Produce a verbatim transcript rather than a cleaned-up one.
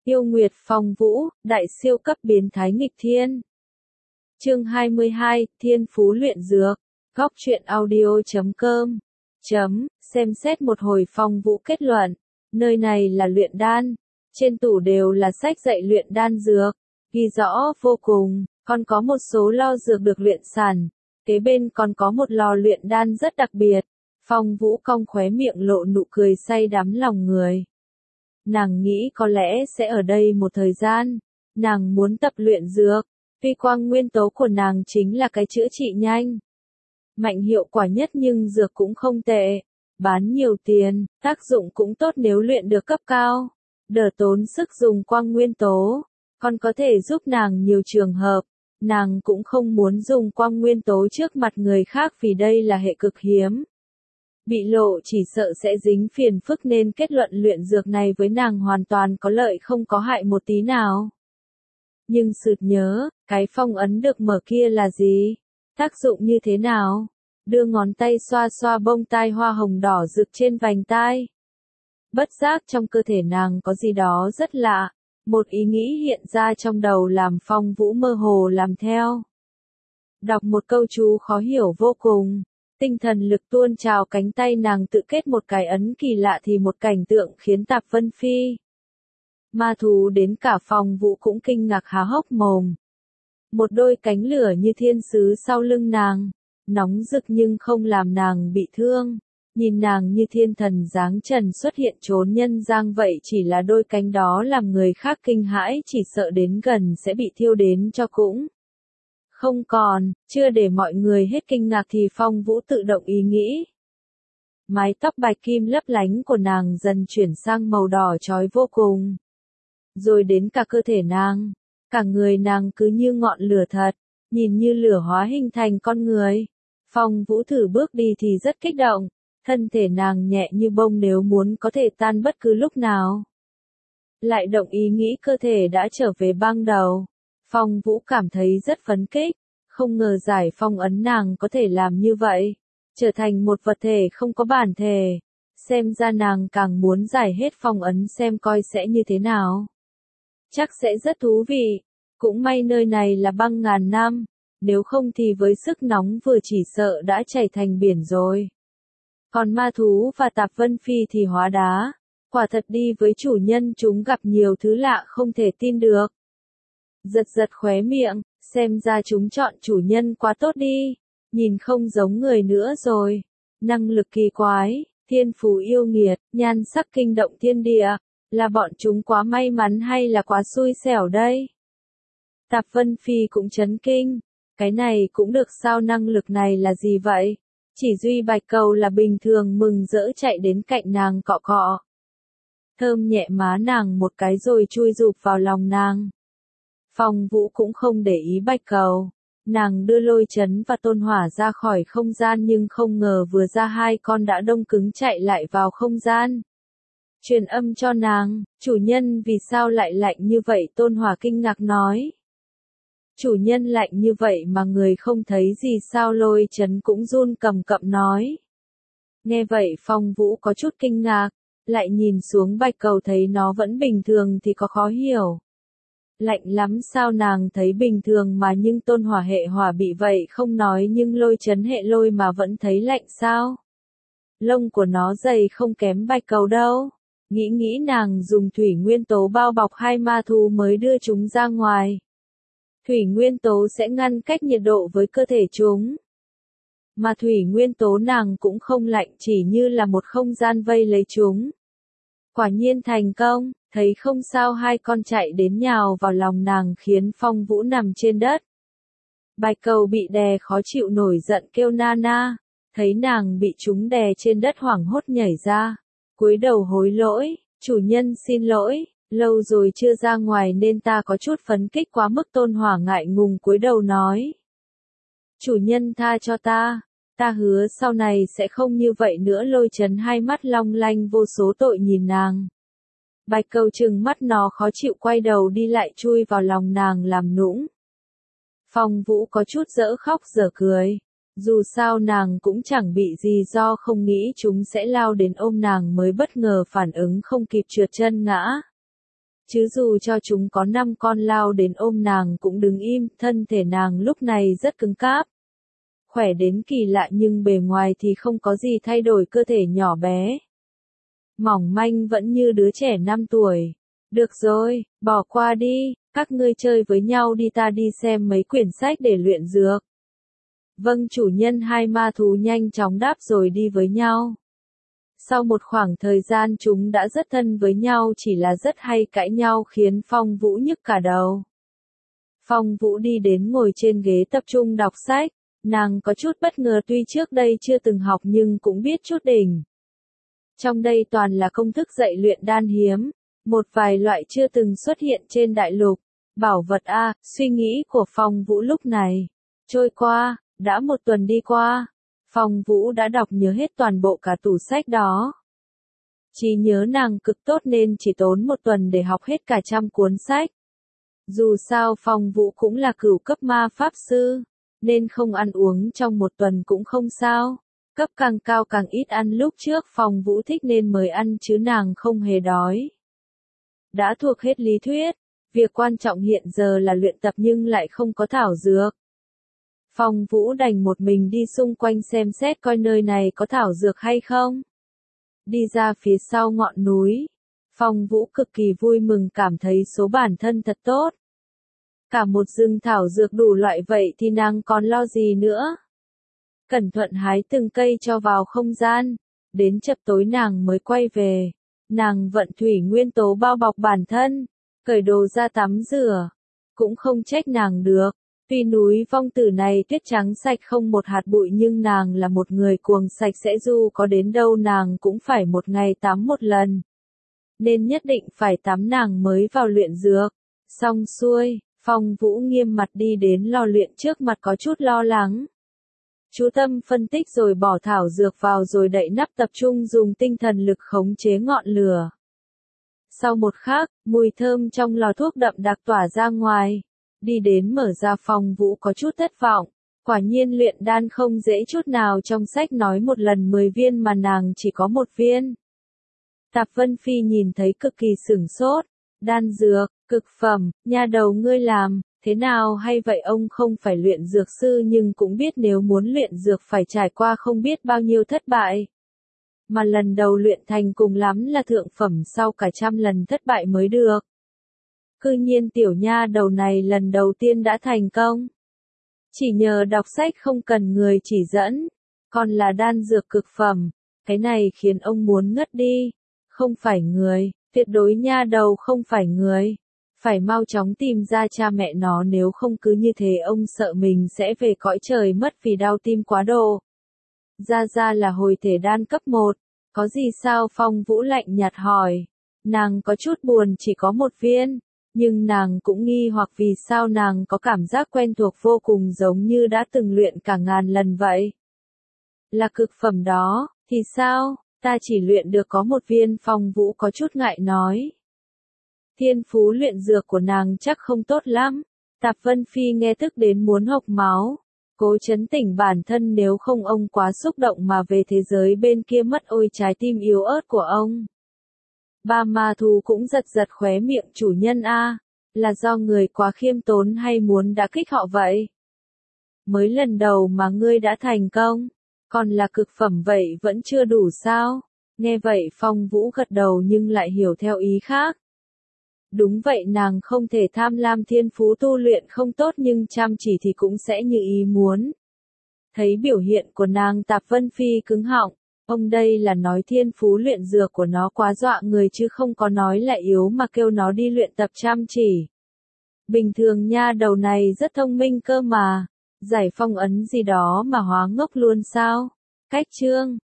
Yêu Nguyệt Phong Vũ, đại siêu cấp biến thái nghịch thiên. Chương hai mươi hai, Thiên Phú Luyện Dược. Góc truyện audio chấm com. Chấm, xem xét một hồi Phong Vũ kết luận. Nơi này là luyện đan. Trên tủ đều là sách dạy luyện đan dược. Ghi rõ vô cùng, còn có một số lò dược được luyện sản. Kế bên còn có một lò luyện đan rất đặc biệt. Phong Vũ cong khóe miệng lộ nụ cười say đắm lòng người. Nàng nghĩ có lẽ sẽ ở đây một thời gian. Nàng muốn tập luyện dược. Tuy quang nguyên tố của nàng chính là cái chữa trị nhanh. Mạnh hiệu quả nhất nhưng dược cũng không tệ. Bán nhiều tiền, tác dụng cũng tốt nếu luyện được cấp cao. Đỡ tốn sức dùng quang nguyên tố. Còn có thể giúp nàng nhiều trường hợp. Nàng cũng không muốn dùng quang nguyên tố trước mặt người khác vì đây là hệ cực hiếm. Bị lộ chỉ sợ sẽ dính phiền phức nên kết luận luyện dược này với nàng hoàn toàn có lợi không có hại một tí nào. Nhưng sực nhớ, cái phong ấn được mở kia là gì? Tác dụng như thế nào? Đưa ngón tay xoa xoa bông tai hoa hồng đỏ rực trên vành tai. Bất giác trong cơ thể nàng có gì đó rất lạ. Một ý nghĩ hiện ra trong đầu làm Phong Vũ mơ hồ làm theo. Đọc một câu chú khó hiểu vô cùng. Tinh thần lực tuôn trào cánh tay nàng tự kết một cái ấn kỳ lạ thì một cảnh tượng khiến Tạp Vân Phi. Ma thú đến cả Phong Vũ cũng kinh ngạc há hốc mồm. Một đôi cánh lửa như thiên sứ sau lưng nàng. Nóng rực nhưng không làm nàng bị thương. Nhìn nàng như thiên thần dáng trần xuất hiện trốn nhân gian vậy chỉ là đôi cánh đó làm người khác kinh hãi chỉ sợ đến gần sẽ bị thiêu đến cho cũng. Không còn, chưa để mọi người hết kinh ngạc thì Phong Vũ tự động ý nghĩ. Mái tóc bạch kim lấp lánh của nàng dần chuyển sang màu đỏ chói vô cùng. Rồi đến cả cơ thể nàng, cả người nàng cứ như ngọn lửa thật, nhìn như lửa hóa hình thành con người. Phong Vũ thử bước đi thì rất kích động, thân thể nàng nhẹ như bông nếu muốn có thể tan bất cứ lúc nào. Lại động ý nghĩ cơ thể đã trở về ban đầu. Phong Vũ cảm thấy rất phấn khích, không ngờ giải phong ấn nàng có thể làm như vậy, trở thành một vật thể không có bản thể. Xem ra nàng càng muốn giải hết phong ấn xem coi sẽ như thế nào. Chắc sẽ rất thú vị, cũng may nơi này là băng ngàn năm, nếu không thì với sức nóng vừa chỉ sợ đã chảy thành biển rồi. Còn ma thú và Tạp Vân Phi thì hóa đá, quả thật đi với chủ nhân chúng gặp nhiều thứ lạ không thể tin được. Giật giật khóe miệng, xem ra chúng chọn chủ nhân quá tốt đi, nhìn không giống người nữa rồi. Năng lực kỳ quái, thiên phú yêu nghiệt, nhan sắc kinh động thiên địa, là bọn chúng quá may mắn hay là quá xui xẻo đây? Tạp Vân Phi cũng chấn kinh, cái này cũng được sao, năng lực này là gì vậy? Chỉ duy Bạch Cầu là bình thường mừng rỡ chạy đến cạnh nàng cọ cọ. Thơm nhẹ má nàng một cái rồi chui rụp vào lòng nàng. Phong Vũ cũng không để ý Bạch Cầu. Nàng đưa Lôi Chấn và Tôn Hỏa ra khỏi không gian nhưng không ngờ vừa ra hai con đã đông cứng chạy lại vào không gian. Truyền âm cho nàng, chủ nhân vì sao lại lạnh như vậy? Tôn Hỏa kinh ngạc nói. Chủ nhân lạnh như vậy mà người không thấy gì sao? Lôi Chấn cũng run cầm cập nói. Nghe vậy Phong Vũ có chút kinh ngạc, lại nhìn xuống Bạch Cầu thấy nó vẫn bình thường thì có khó hiểu. Lạnh lắm sao? Nàng thấy bình thường mà nhưng Tôn Hỏa hệ hỏa bị vậy không nói nhưng Lôi Chấn hệ lôi mà vẫn thấy lạnh sao? Lông của nó dày không kém Bạch Cầu đâu. Nghĩ nghĩ nàng dùng thủy nguyên tố bao bọc hai ma thú mới đưa chúng ra ngoài. Thủy nguyên tố sẽ ngăn cách nhiệt độ với cơ thể chúng. Mà thủy nguyên tố nàng cũng không lạnh, chỉ như là một không gian vây lấy chúng. Quả nhiên thành công, thấy không sao hai con chạy đến nhào vào lòng nàng khiến Phong Vũ nằm trên đất. Bạch Cầu bị đè khó chịu nổi giận kêu na na, thấy nàng bị chúng đè trên đất hoảng hốt nhảy ra, cúi đầu hối lỗi, chủ nhân xin lỗi. Lâu rồi chưa ra ngoài nên ta có chút phấn kích quá mức. Tôn Hỏa ngại ngùng cúi đầu nói. Chủ nhân tha cho ta, ta hứa sau này sẽ không như vậy nữa. Lôi Chấn hai mắt long lanh vô số tội nhìn nàng. Bạch Cầu trừng mắt nó khó chịu quay đầu đi lại chui vào lòng nàng làm nũng. Phong Vũ có chút dở khóc dở cười. Dù sao nàng cũng chẳng bị gì do không nghĩ chúng sẽ lao đến ôm nàng mới bất ngờ phản ứng không kịp trượt chân ngã. chứ dù cho chúng có năm con lao đến ôm nàng cũng đứng im, thân thể nàng lúc này rất cứng cáp. Khỏe đến kỳ lạ nhưng bề ngoài thì không có gì thay đổi, cơ thể nhỏ bé. Mỏng manh vẫn như đứa trẻ năm tuổi. Được rồi, bỏ qua đi, các ngươi chơi với nhau đi, ta đi xem mấy quyển sách để luyện dược. Vâng chủ nhân, hai ma thú nhanh chóng đáp rồi đi với nhau. Sau một khoảng thời gian chúng đã rất thân với nhau, chỉ là rất hay cãi nhau khiến Phong Vũ nhức cả đầu. Phong Vũ đi đến ngồi trên ghế tập trung đọc sách, nàng có chút bất ngờ, tuy trước đây chưa từng học nhưng cũng biết chút đỉnh. Trong đây toàn là công thức dạy luyện đan hiếm, một vài loại chưa từng xuất hiện trên đại lục. Bảo vật a, suy nghĩ của Phong Vũ lúc này trôi qua, đã một tuần đi qua. Phong Vũ đã đọc nhớ hết toàn bộ cả tủ sách đó. Trí nhớ nàng cực tốt nên chỉ tốn một tuần để học hết cả trăm cuốn sách. Dù sao Phong Vũ cũng là cửu cấp ma pháp sư, nên không ăn uống trong một tuần cũng không sao. Cấp càng cao càng ít ăn, lúc trước Phong Vũ thích nên mới ăn chứ nàng không hề đói. Đã thuộc hết lý thuyết, việc quan trọng hiện giờ là luyện tập nhưng lại không có thảo dược. Phong Vũ đành một mình đi xung quanh xem xét coi nơi này có thảo dược hay không. Đi ra phía sau ngọn núi, Phong Vũ cực kỳ vui mừng, cảm thấy số bản thân thật tốt. Cả một rừng thảo dược đủ loại vậy thì nàng còn lo gì nữa. Cẩn thận hái từng cây cho vào không gian, đến chập tối nàng mới quay về. Nàng vận thủy nguyên tố bao bọc bản thân, cởi đồ ra tắm rửa. Cũng không trách nàng được. Tuy núi Vong Tử này tuyết trắng sạch không một hạt bụi nhưng nàng là một người cuồng sạch sẽ, dù có đến đâu nàng cũng phải một ngày tắm một lần. Nên nhất định phải tắm nàng mới vào luyện dược. Xong xuôi, Phong Vũ nghiêm mặt đi đến lò luyện, trước mặt có chút lo lắng. Chú tâm phân tích rồi bỏ thảo dược vào rồi đậy nắp, tập trung dùng tinh thần lực khống chế ngọn lửa. Sau một khắc, mùi thơm trong lò thuốc đậm đặc tỏa ra ngoài. Đi đến mở ra, Phong Vũ có chút thất vọng. Quả nhiên luyện đan không dễ chút nào, trong sách nói một lần mười viên mà nàng chỉ có một viên. Tạp Vân Phi nhìn thấy cực kỳ sửng sốt. Đan dược, cực phẩm, nha đầu ngươi làm thế nào hay vậy? Ông không phải luyện dược sư nhưng cũng biết nếu muốn luyện dược phải trải qua không biết bao nhiêu thất bại. Mà lần đầu luyện thành cùng lắm là thượng phẩm, sau cả trăm lần thất bại mới được. Cư nhiên tiểu nha đầu này lần đầu tiên đã thành công. Chỉ nhờ đọc sách không cần người chỉ dẫn, còn là đan dược cực phẩm, cái này khiến ông muốn ngất đi. Không phải người, tuyệt đối nha đầu không phải người. Phải mau chóng tìm ra cha mẹ nó, nếu không cứ như thế ông sợ mình sẽ về cõi trời mất vì đau tim quá độ. Gia Gia là hồi thể đan cấp một, có gì sao? Phong Vũ lạnh nhạt hỏi. Nàng có chút buồn, chỉ có một viên. Nhưng nàng cũng nghi hoặc vì sao nàng có cảm giác quen thuộc vô cùng, giống như đã từng luyện cả ngàn lần vậy. Là cực phẩm đó, thì sao? Ta chỉ luyện được có một viên. Phong Vũ có chút ngại nói. Thiên phú luyện dược của nàng chắc không tốt lắm. Tạp Vân Phi nghe tức đến muốn hộc máu. Cố trấn tĩnh bản thân, nếu không ông quá xúc động mà về thế giới bên kia mất. Ôi trái tim yếu ớt của ông. Ba ma thú cũng giật giật khóe miệng. Chủ nhân a, là do người quá khiêm tốn hay muốn đả kích họ vậy? Mới lần đầu mà ngươi đã thành công, còn là cực phẩm vậy vẫn chưa đủ sao? Nghe vậy Phong Vũ gật đầu nhưng lại hiểu theo ý khác. Đúng vậy, nàng không thể tham lam, thiên phú tu luyện không tốt nhưng chăm chỉ thì cũng sẽ như ý muốn. Thấy biểu hiện của nàng, Tạp Vân Phi cứng họng. Ông đây là nói thiên phú luyện dược của nó quá dọa người chứ không có nói là yếu mà kêu nó đi luyện tập chăm chỉ. Bình thường nha đầu này rất thông minh cơ mà. Giải phong ấn gì đó mà hóa ngốc luôn sao? Cách chương